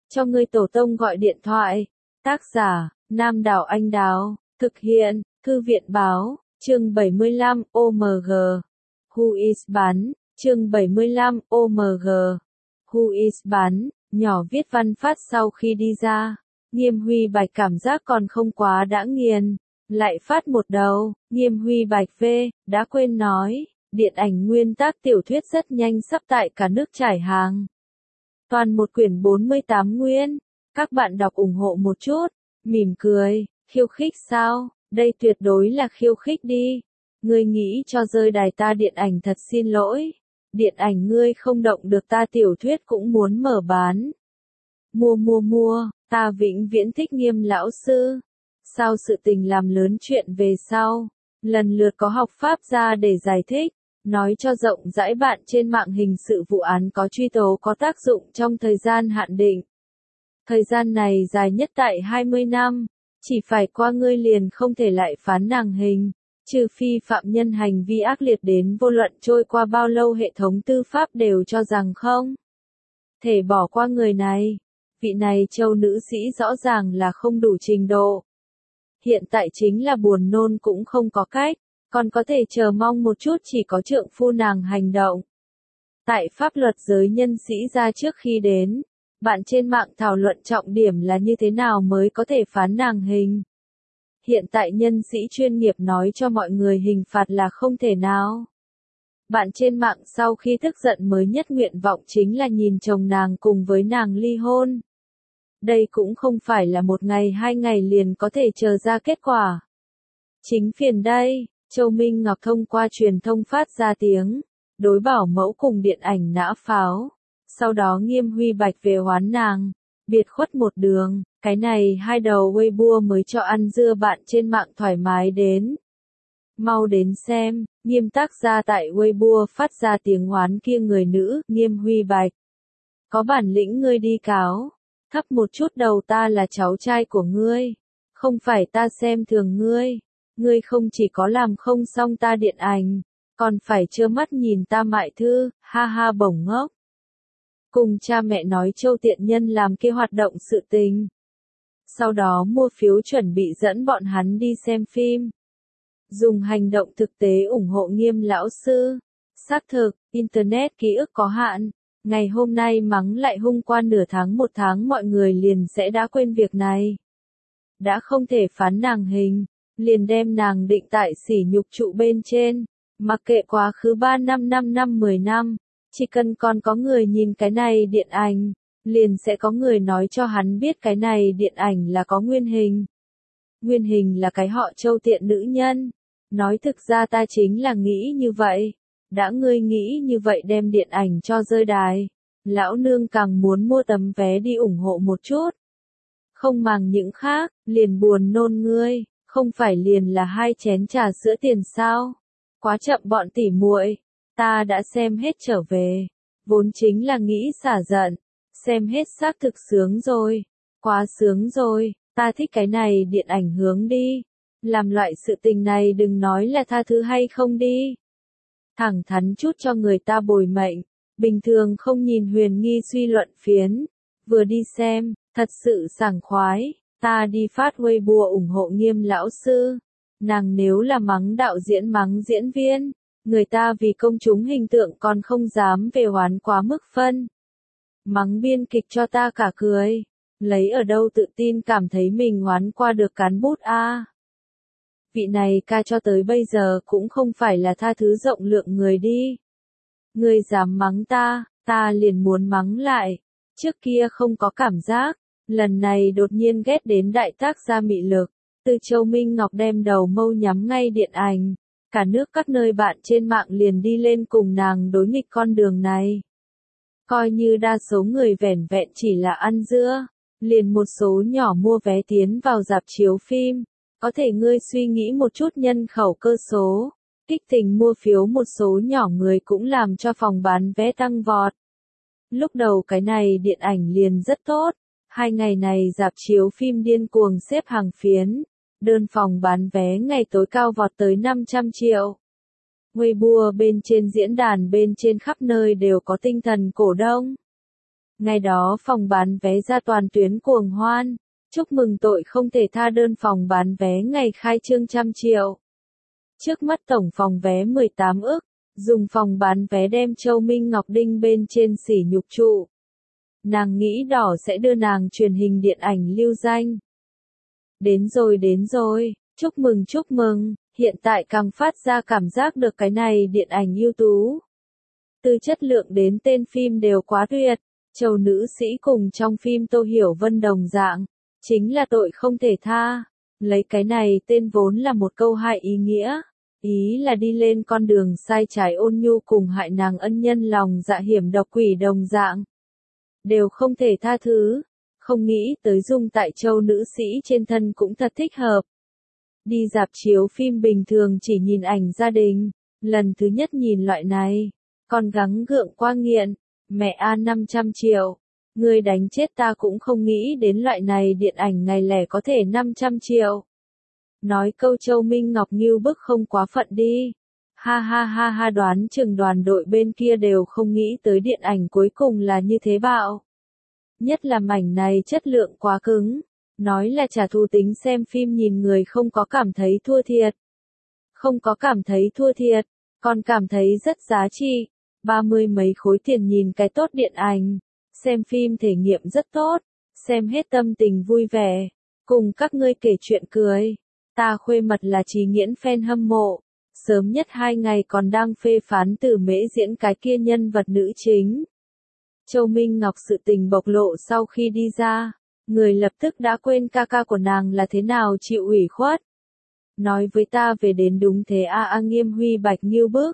cho ngươi tổ tông gọi điện thoại. Tác giả, Nam Đảo Anh Đào, thực hiện, Thư viện Báo, chương 75, OMG. Who is bán, chương 75, OMG. Who is bán, nhỏ viết văn phát sau khi đi ra. Nghiêm Huy Bạch cảm giác còn không quá đã nghiền. Lại phát một đầu, Nghiêm Huy Bạch V, đã quên nói, điện ảnh nguyên tác tiểu thuyết rất nhanh sắp tại cả nước trải hàng. Toàn một quyển 48 nguyên, các bạn đọc ủng hộ một chút, mỉm cười, khiêu khích sao, đây tuyệt đối là khiêu khích đi. Ngươi nghĩ cho rơi đài ta điện ảnh thật xin lỗi, điện ảnh ngươi không động được ta tiểu thuyết cũng muốn mở bán. Mua, ta vĩnh viễn thích Nghiêm lão sư. Sao sự tình làm lớn chuyện về sau, lần lượt có học pháp ra để giải thích, nói cho rộng rãi bạn trên mạng hình sự vụ án có truy tố có tác dụng trong thời gian hạn định. Thời gian này dài nhất tại 20 năm, chỉ phải qua ngươi liền không thể lại phán nàng hình, trừ phi phạm nhân hành vi ác liệt đến vô luận trôi qua bao lâu hệ thống tư pháp đều cho rằng không thể bỏ qua người này. Vị này châu nữ sĩ rõ ràng là không đủ trình độ. Hiện tại chính là buồn nôn cũng không có cách, còn có thể chờ mong một chút chỉ có trượng phu nàng hành động. Tại pháp luật giới nhân sĩ ra trước khi đến, bạn trên mạng thảo luận trọng điểm là như thế nào mới có thể phán nàng hình. Hiện tại nhân sĩ chuyên nghiệp nói cho mọi người hình phạt là không thể nào. Bạn trên mạng sau khi tức giận mới nhất nguyện vọng chính là nhìn chồng nàng cùng với nàng ly hôn. Đây cũng không phải là một ngày 2 ngày liền có thể chờ ra kết quả. Chính phiền đây, Châu Minh Ngọc thông qua truyền thông phát ra tiếng, đối bảo mẫu cùng điện ảnh nã pháo. Sau đó Nghiêm Huy Bạch về hoán nàng, biệt khuất một đường, cái này hai đầu Weibo mới cho ăn dưa bạn trên mạng thoải mái đến. Mau đến xem, Nghiêm tác gia tại Weibo phát ra tiếng hoán kia người nữ, Nghiêm Huy Bạch. Có bản lĩnh ngươi đi cáo. Thấp một chút đầu ta là cháu trai của ngươi. Không phải ta xem thường ngươi. Ngươi không chỉ có làm không xong ta điện ảnh, còn phải trơ mắt nhìn ta mại thư, ha ha bổng ngốc. Cùng cha mẹ nói Châu tiện nhân làm kia hoạt động sự tình. Sau đó mua phiếu chuẩn bị dẫn bọn hắn đi xem phim. Dùng hành động thực tế ủng hộ Nghiêm lão sư. Xác thực, Internet ký ức có hạn. Ngày hôm nay mắng lại hung qua nửa tháng một tháng mọi người liền sẽ đã quên việc này. Đã không thể phán nàng hình, liền đem nàng định tại sỉ nhục trụ bên trên, mặc kệ quá khứ 3 năm 5 năm 10 năm, chỉ cần còn có người nhìn cái này điện ảnh, liền sẽ có người nói cho hắn biết cái này điện ảnh là có nguyên hình. Nguyên hình là cái họ Châu tiện nữ nhân. Nói thực ra ta chính là nghĩ như vậy. Đã ngươi nghĩ như vậy đem điện ảnh cho rơi đài, lão nương càng muốn mua tấm vé đi ủng hộ một chút. Không màng những khác, liền buồn nôn ngươi, không phải liền là 2 chén trà sữa tiền sao? Quá chậm bọn tỉ muội, ta đã xem hết trở về, vốn chính là nghĩ xả giận, xem hết xác thực sướng rồi, quá sướng rồi, ta thích cái này điện ảnh hướng đi. Làm loại sự tình này đừng nói là tha thứ hay không đi. Thẳng thắn chút cho người ta bồi mệnh, bình thường không nhìn huyền nghi suy luận phiến, vừa đi xem, thật sự sảng khoái, ta đi phát Weibo ủng hộ Nghiêm lão sư, nàng nếu là mắng đạo diễn mắng diễn viên, người ta vì công chúng hình tượng còn không dám về hoán quá mức phân. Mắng biên kịch cho ta cả cười, lấy ở đâu tự tin cảm thấy mình hoán qua được cán bút a. Vị này ca cho tới bây giờ cũng không phải là tha thứ rộng lượng người đi. Ngươi dám mắng ta liền muốn mắng lại. Trước kia không có cảm giác, lần này đột nhiên ghét đến đại tác gia mị lực. Từ Châu Minh Ngọc đem đầu mâu nhắm ngay điện ảnh. Cả nước các nơi bạn trên mạng liền đi lên cùng nàng đối nghịch con đường này. Coi như đa số người vẻn vẹn chỉ là ăn dưa, liền một số nhỏ mua vé tiến vào rạp chiếu phim. Có thể ngươi suy nghĩ một chút nhân khẩu cơ số, kích tình mua phiếu một số nhỏ người cũng làm cho phòng bán vé tăng vọt. Lúc đầu cái này điện ảnh liền rất tốt, 2 ngày này rạp chiếu phim điên cuồng xếp hàng phiến, đơn phòng bán vé ngày tối cao vọt tới 500 triệu. Weibo bên trên diễn đàn bên trên khắp nơi đều có tinh thần cổ đông. Ngày đó phòng bán vé ra toàn tuyến cuồng hoan. Chúc mừng tội không thể tha đơn phòng bán vé ngày khai trương 100 triệu. Trước mắt tổng phòng vé 18 ức, dùng phòng bán vé đem Châu Minh Ngọc đinh bên trên sỉ nhục trụ. Nàng nghĩ đỏ sẽ đưa nàng truyền hình điện ảnh lưu danh. Đến rồi, chúc mừng, hiện tại càng phát ra cảm giác được cái này điện ảnh ưu tú. Từ chất lượng đến tên phim đều quá tuyệt, Châu nữ sĩ cùng trong phim Tô Hiểu Vân đồng dạng, chính là tội không thể tha. Lấy cái này tên vốn là một câu hại ý nghĩa, ý là đi lên con đường sai trái ôn nhu cùng hại nàng ân nhân lòng dạ hiểm độc quỷ đồng dạng. Đều không thể tha thứ, không nghĩ tới dùng tại Châu nữ sĩ trên thân cũng thật thích hợp. Đi rạp chiếu phim bình thường chỉ nhìn ảnh gia đình, lần thứ nhất nhìn loại này, còn gắng gượng qua nghiện, mẹ a 500 triệu, người đánh chết ta cũng không nghĩ đến loại này điện ảnh ngày lẻ có thể 500 triệu. Nói câu Châu Minh Ngọc ngưu bức không quá phận đi. Ha ha ha ha, đoán chừng đoàn đội bên kia đều không nghĩ tới điện ảnh cuối cùng là như thế bạo. Nhất là mảnh này chất lượng quá cứng. Nói là trả thù tính xem phim nhìn người không có cảm thấy thua thiệt. Không có cảm thấy thua thiệt, còn cảm thấy rất giá trị. 30 mấy khối tiền nhìn cái tốt điện ảnh. Xem phim thể nghiệm rất tốt. Xem hết tâm tình vui vẻ. Cùng các ngươi kể chuyện cười. Ta khuê mật là Trí Nghiễn fan hâm mộ. Sớm nhất 2 ngày còn đang phê phán Tử Mễ diễn cái kia nhân vật nữ chính. Châu Minh Ngọc sự tình bộc lộ sau khi đi ra, người lập tức đã quên ca ca của nàng là thế nào chịu ủy khuất. Nói với ta về đến đúng thế a Nghiêm Huy Bạch Nghiêu bức.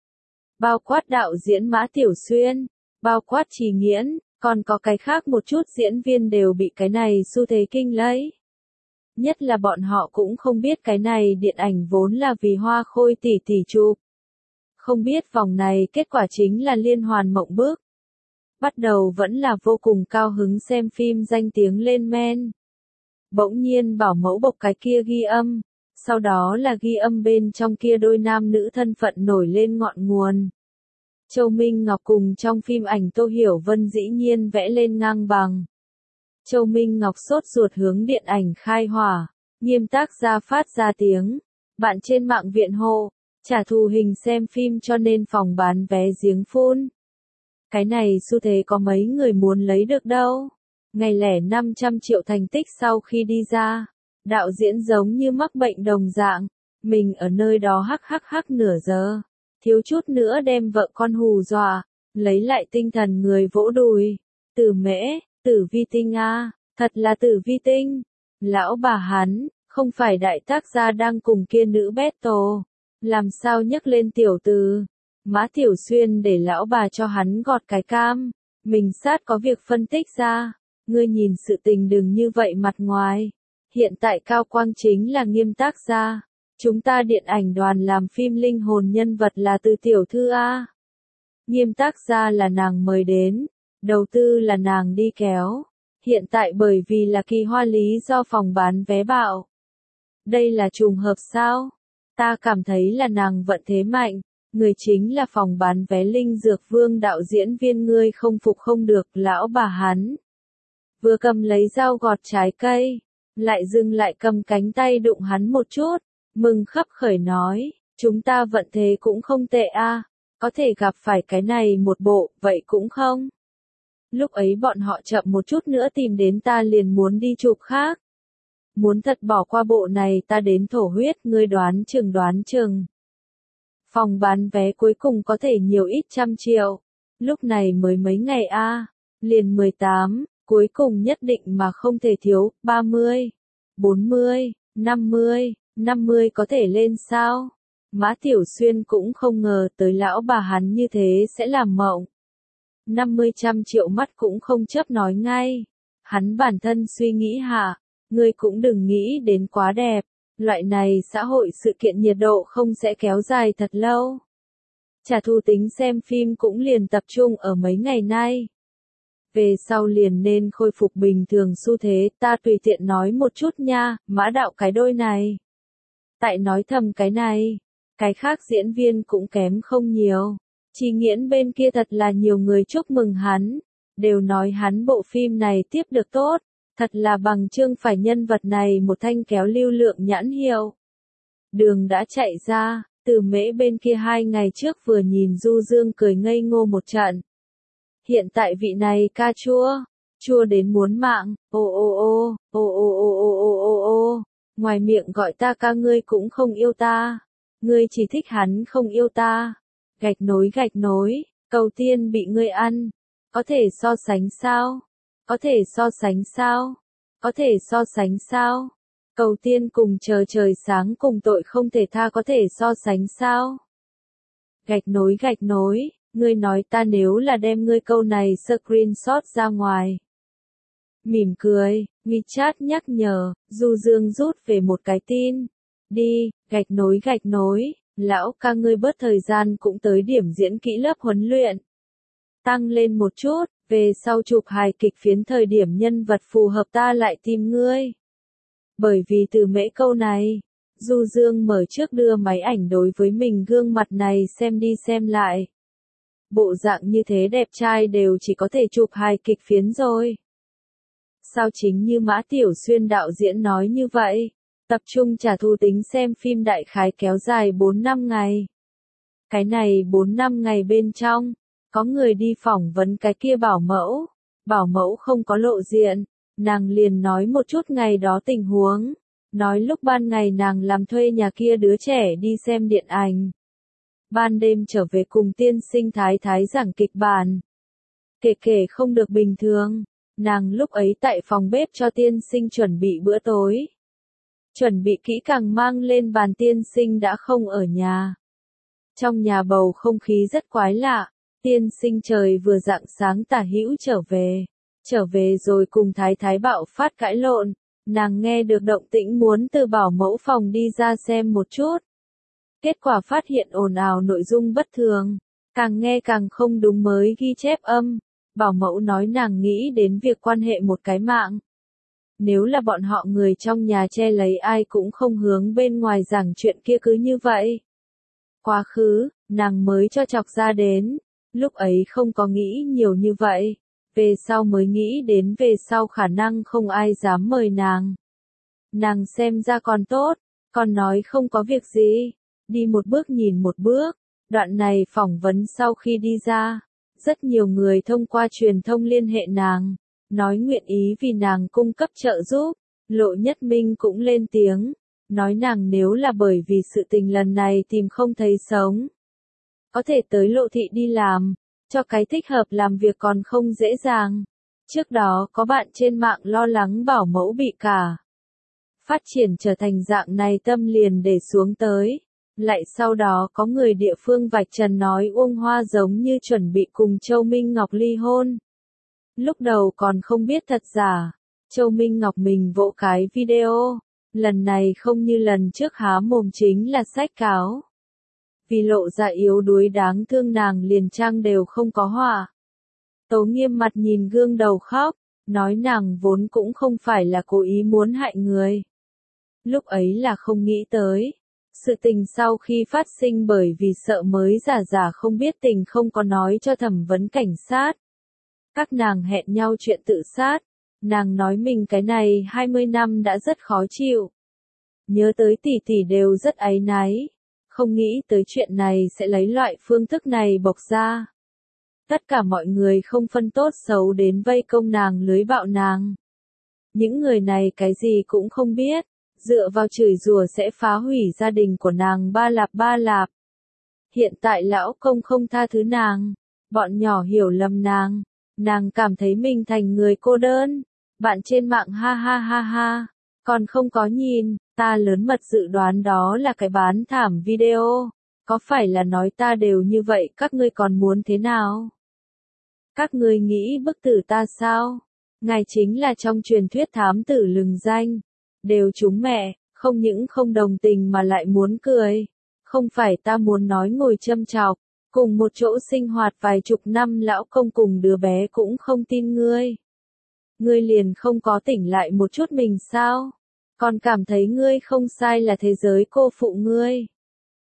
Bao quát đạo diễn Mã Tiểu Xuyên, bao quát Trí Nghiễn, còn có cái khác một chút diễn viên đều bị cái này xu thế kinh lấy. Nhất là bọn họ cũng không biết cái này điện ảnh vốn là vì Hoa Khôi tỷ tỷ chụp. Không biết vòng này kết quả chính là liên hoàn mộng bức. Bắt đầu vẫn là vô cùng cao hứng xem phim danh tiếng lên men. Bỗng nhiên bảo mẫu bộc cái kia ghi âm, sau đó là ghi âm bên trong kia đôi nam nữ thân phận nổi lên ngọn nguồn. Châu Minh Ngọc cùng trong phim ảnh Tô Hiểu Vân dĩ nhiên vẽ lên ngang bằng. Châu Minh Ngọc sốt ruột hướng điện ảnh khai hỏa, nghiêm tác gia phát ra tiếng. Bạn trên mạng viện hộ, trả thù hình xem phim cho nên phòng bán vé giếng phun. Cái này xu thế có mấy người muốn lấy được đâu. Ngày lẻ 500 triệu thành tích sau khi đi ra, đạo diễn giống như mắc bệnh đồng dạng, mình ở nơi đó hắc nửa giờ, thiếu chút nữa đem vợ con hù dọa, lấy lại tinh thần người vỗ đùi. Tử Mễ, Tử Vi Tinh a, thật là Tử Vi Tinh. Lão bà hắn, không phải đại tác gia đang cùng kia nữ battle, làm sao nhấc lên tiểu từ. Mã Tiểu Xuyên để lão bà cho hắn gọt cái cam, mình sát có việc phân tích ra, ngươi nhìn sự tình đừng như vậy mặt ngoài. Hiện tại cao quang chính là Nghiêm tác gia, chúng ta điện ảnh đoàn làm phim linh hồn nhân vật là Từ tiểu thư a. Nghiêm tác gia là nàng mời đến, đầu tư là nàng đi kéo. Hiện tại bởi vì là kỳ hoa lý do phòng bán vé bạo. Đây là trùng hợp sao? Ta cảm thấy là nàng vận thế mạnh. Người chính là phòng bán vé Linh Dược Vương đạo diễn viên, ngươi không phục không được. Lão bà hắn vừa cầm lấy dao gọt trái cây, lại dừng lại cầm cánh tay đụng hắn một chút, mừng khấp khởi nói, chúng ta vận thế cũng không tệ a, có thể gặp phải cái này một bộ, vậy cũng không. Lúc ấy bọn họ chậm một chút nữa tìm đến ta liền muốn đi chụp khác. Muốn thật bỏ qua bộ này ta đến thổ huyết, ngươi đoán chừng. Phòng bán vé cuối cùng có thể nhiều ít 100 triệu. Lúc này mới mấy ngày a, liền 18, cuối cùng nhất định mà không thể thiếu, 30, 40, 50 có thể lên sao? Mã Tiểu Xuyên cũng không ngờ tới lão bà hắn như thế sẽ làm mộng. 50-100 triệu mắt cũng không chấp nói ngay. Hắn bản thân suy nghĩ hạ, ngươi cũng đừng nghĩ đến quá đẹp. Loại này xã hội sự kiện nhiệt độ không sẽ kéo dài thật lâu. Trả thù tính xem phim cũng liền tập trung ở mấy ngày nay. Về sau liền nên khôi phục bình thường xu thế, ta tùy tiện nói một chút nha, Mã đạo cái đôi này. Tại nói thầm cái này, cái khác diễn viên cũng kém không nhiều. Trí Nghiễn bên kia thật là nhiều người chúc mừng hắn. đều nói hắn bộ phim này tiếp được tốt, thật là bằng chương phải nhân vật này một thanh kéo lưu lượng nhãn hiệu. Đường đã chạy ra, Từ Mễ bên kia 2 ngày trước vừa nhìn Du Dương cười ngây ngô một trận. Hiện tại vị này ca chua đến muốn mạng, ô, ngoài miệng gọi ta ca ngươi cũng không yêu ta, ngươi chỉ thích hắn không yêu ta. Gạch nối, cầu tiên bị ngươi ăn, có thể so sánh sao? Có thể so sánh sao? Có thể so sánh sao? Cầu tiên cùng chờ trời sáng cùng tội không thể tha có thể so sánh sao? Gạch nối, ngươi nói ta nếu là đem ngươi câu này screenshot ra ngoài. Mỉm cười, WeChat nhắc nhở, Du Dương rút về một cái tin. Đi, gạch nối, lão ca ngươi bớt thời gian cũng tới điểm diễn kỹ lớp huấn luyện. Tăng lên một chút, về sau chụp hài kịch phiến thời điểm nhân vật phù hợp ta lại tìm ngươi. Bởi vì Từ Mễ câu này, Du Dương mở trước đưa máy ảnh đối với mình gương mặt này xem đi xem lại. Bộ dạng như thế đẹp trai đều chỉ có thể chụp hài kịch phiến rồi. Sao chính như Mã Tiểu Xuyên đạo diễn nói như vậy, tập trung trả thù tính xem phim đại khái kéo dài 4-5 ngày. Cái này 4-5 ngày bên trong, có người đi phỏng vấn cái kia bảo mẫu không có lộ diện, nàng liền nói một chút ngày đó tình huống, nói lúc ban ngày nàng làm thuê nhà kia đứa trẻ đi xem điện ảnh. Ban đêm trở về cùng tiên sinh thái thái giảng kịch bản. Kể không được bình thường, nàng lúc ấy tại phòng bếp cho tiên sinh chuẩn bị bữa tối. Chuẩn bị kỹ càng mang lên bàn tiên sinh đã không ở nhà. Trong nhà bầu không khí rất quái lạ, tiên sinh trời vừa rạng sáng tả hữu trở về rồi cùng thái thái bạo phát cãi lộn, nàng nghe được động tĩnh muốn từ bảo mẫu phòng đi ra xem một chút. Kết quả phát hiện ồn ào nội dung bất thường, càng nghe càng không đúng mới ghi chép âm, bảo mẫu nói nàng nghĩ đến việc quan hệ một cái mạng. Nếu là bọn họ người trong nhà che lấy ai cũng không hướng bên ngoài giảng chuyện kia cứ như vậy. Quá khứ, nàng mới cho chọc ra đến, lúc ấy không có nghĩ nhiều như vậy, về sau mới nghĩ đến về sau khả năng không ai dám mời nàng. Nàng xem ra còn tốt, còn nói không có việc gì, đi một bước nhìn một bước, đoạn này phỏng vấn sau khi đi ra, rất nhiều người thông qua truyền thông liên hệ nàng, nói nguyện ý vì nàng cung cấp trợ giúp, Lộ Nhất Minh cũng lên tiếng, nói nàng nếu là bởi vì sự tình lần này tìm không thấy sống. Có thể tới Lộ thị đi làm, cho cái thích hợp làm việc còn không dễ dàng. Trước đó có bạn trên mạng lo lắng bảo mẫu bị cả. Phát triển trở thành dạng này tâm liền để xuống tới. Lại sau đó có người địa phương vạch trần nói Uông Hoa giống như chuẩn bị cùng Châu Minh Ngọc ly hôn. Lúc đầu còn không biết thật giả, Châu Minh Ngọc mình vỗ cái video, lần này không như lần trước há mồm chính là sách cáo. Vì lộ ra yếu đuối đáng thương nàng liền trang đều không có họa. Tố Nghiêm mặt nhìn gương đầu khóc, nói nàng vốn cũng không phải là cố ý muốn hại người. Lúc ấy là không nghĩ tới. Sự tình sau khi phát sinh bởi vì sợ mới giả không biết tình không có nói cho thẩm vấn cảnh sát. Các nàng hẹn nhau chuyện tự sát. Nàng nói mình cái này 20 năm đã rất khó chịu. Nhớ tới tỷ tỷ đều rất áy náy. Không nghĩ tới chuyện này sẽ lấy loại phương thức này bộc ra. Tất cả mọi người không phân tốt xấu đến vây công nàng lưới bạo nàng. Những người này cái gì cũng không biết, dựa vào chửi rủa sẽ phá hủy gia đình của nàng ba lạp. Hiện tại lão công không tha thứ nàng, bọn nhỏ hiểu lầm nàng cảm thấy mình thành người cô đơn. Bạn trên mạng ha, còn không có nhìn, ta lớn mật dự đoán đó là cái bán thảm video, có phải là nói ta đều như vậy các ngươi còn muốn thế nào? Các ngươi nghĩ bức tử ta sao? Ngài chính là trong truyền thuyết thám tử lừng danh, đều chúng mẹ, không những không đồng tình mà lại muốn cười, không phải ta muốn nói ngồi châm chọc, cùng một chỗ sinh hoạt vài chục năm lão công cùng đứa bé cũng không tin ngươi. Ngươi liền không có tỉnh lại một chút mình sao? Còn cảm thấy ngươi không sai là thế giới cô phụ ngươi.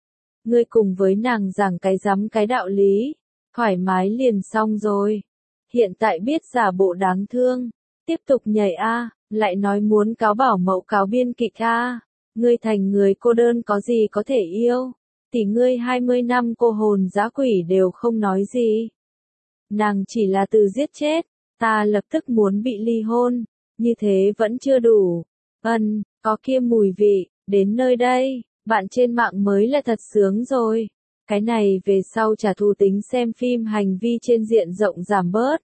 Ngươi cùng với nàng giảng cái rắm cái đạo lý, thoải mái liền xong rồi. Hiện tại biết giả bộ đáng thương. Tiếp tục nhảy a, lại nói muốn cáo bảo mẫu cáo biên kịch a. Ngươi thành người cô đơn có gì có thể yêu. Tỷ ngươi 20 năm cô hồn dã quỷ đều không nói gì. Nàng chỉ là từ giết chết, ta lập tức muốn bị ly hôn, như thế vẫn chưa đủ. Có kia mùi vị, đến nơi đây, bạn trên mạng mới là thật sướng rồi. Cái này về sau trả thù tính xem phim hành vi trên diện rộng giảm bớt.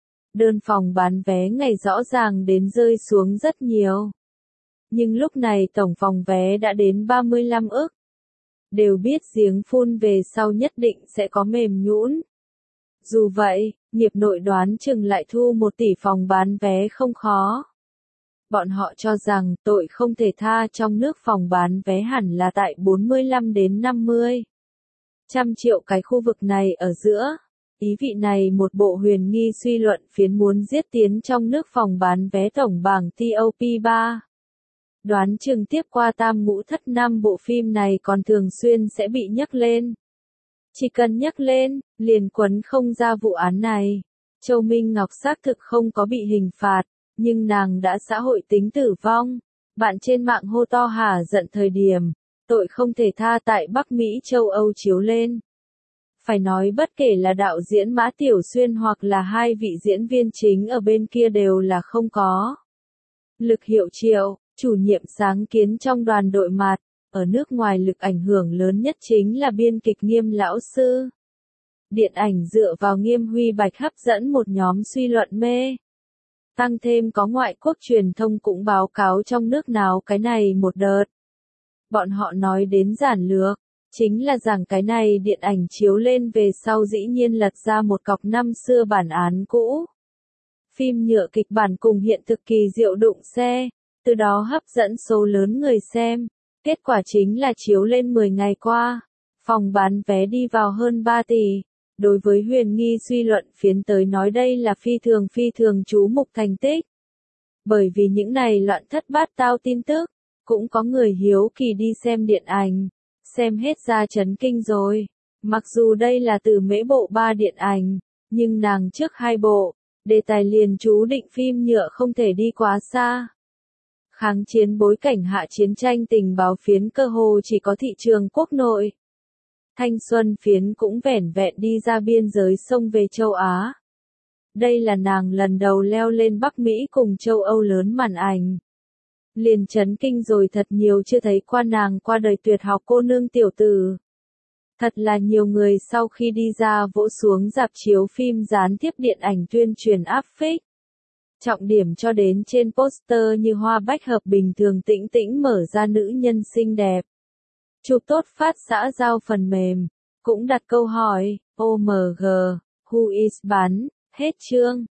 Đơn phòng bán vé ngày rõ ràng đến rơi xuống rất nhiều. Nhưng lúc này tổng phòng vé đã đến 35 ức. Đều biết giếng phun về sau nhất định sẽ có mềm nhũn. Dù vậy, nghiệp nội đoán chừng lại thu 1 tỷ phòng bán vé không khó. Bọn họ cho rằng tội không thể tha trong nước phòng bán vé hẳn là tại 45 đến 50. Trăm triệu cái khu vực này ở giữa. Ý vị này một bộ huyền nghi suy luận phiến muốn giết tiến trong nước phòng bán vé tổng bảng TOP3. Đoán chừng tiếp qua tam ngũ thất năm bộ phim này còn thường xuyên sẽ bị nhắc lên. Chỉ cần nhắc lên, liền quấn không ra vụ án này. Châu Minh Ngọc xác thực không có bị hình phạt, nhưng nàng đã xã hội tính tử vong. Bạn trên mạng hô to hả giận thời điểm, tội không thể tha tại Bắc Mỹ châu Âu chiếu lên. Phải nói bất kể là đạo diễn Mã Tiểu Xuyên hoặc là 2 vị diễn viên chính ở bên kia đều là không có. Lực Hiệu Triệu, chủ nhiệm sáng kiến trong đoàn đội mạt, ở nước ngoài lực ảnh hưởng lớn nhất chính là biên kịch Nghiêm lão sư. Điện ảnh dựa vào Nghiêm Huy Bạch hấp dẫn một nhóm suy luận mê. Tăng thêm có ngoại quốc truyền thông cũng báo cáo trong nước nào cái này một đợt. Bọn họ nói đến giản lược, chính là rằng cái này điện ảnh chiếu lên về sau dĩ nhiên lật ra một cọc năm xưa bản án cũ. Phim nhựa kịch bản cùng hiện thực kỳ diệu đụng xe, từ đó hấp dẫn số lớn người xem. Kết quả chính là chiếu lên 10 ngày qua, phòng bán vé đi vào hơn 3 tỷ. Đối với huyền nghi suy luận phiến tới nói đây là phi thường chú mục thành tích. Bởi vì những này loạn thất bát tao tin tức, cũng có người hiếu kỳ đi xem điện ảnh, xem hết ra chấn kinh rồi. Mặc dù đây là từ mễ bộ 3 điện ảnh, nhưng nàng trước 2 bộ, đề tài liền chú định phim nhựa không thể đi quá xa. Kháng chiến bối cảnh hạ chiến tranh tình báo phiến cơ hồ chỉ có thị trường quốc nội. Thanh xuân phiến cũng vẻn vẹn đi ra biên giới sông về châu Á. Đây là nàng lần đầu leo lên Bắc Mỹ cùng châu Âu lớn màn ảnh. Liền chấn kinh rồi thật nhiều chưa thấy qua nàng qua đời tuyệt học cô nương tiểu tử. Thật là nhiều người sau khi đi ra vỗ xuống rạp chiếu phim gián tiếp điện ảnh tuyên truyền áp phích. Trọng điểm cho đến trên poster như hoa bách hợp bình thường tĩnh tĩnh mở ra nữ nhân xinh đẹp. Chụp tốt phát xã giao phần mềm, cũng đặt câu hỏi, OMG, who is bán, hết chương.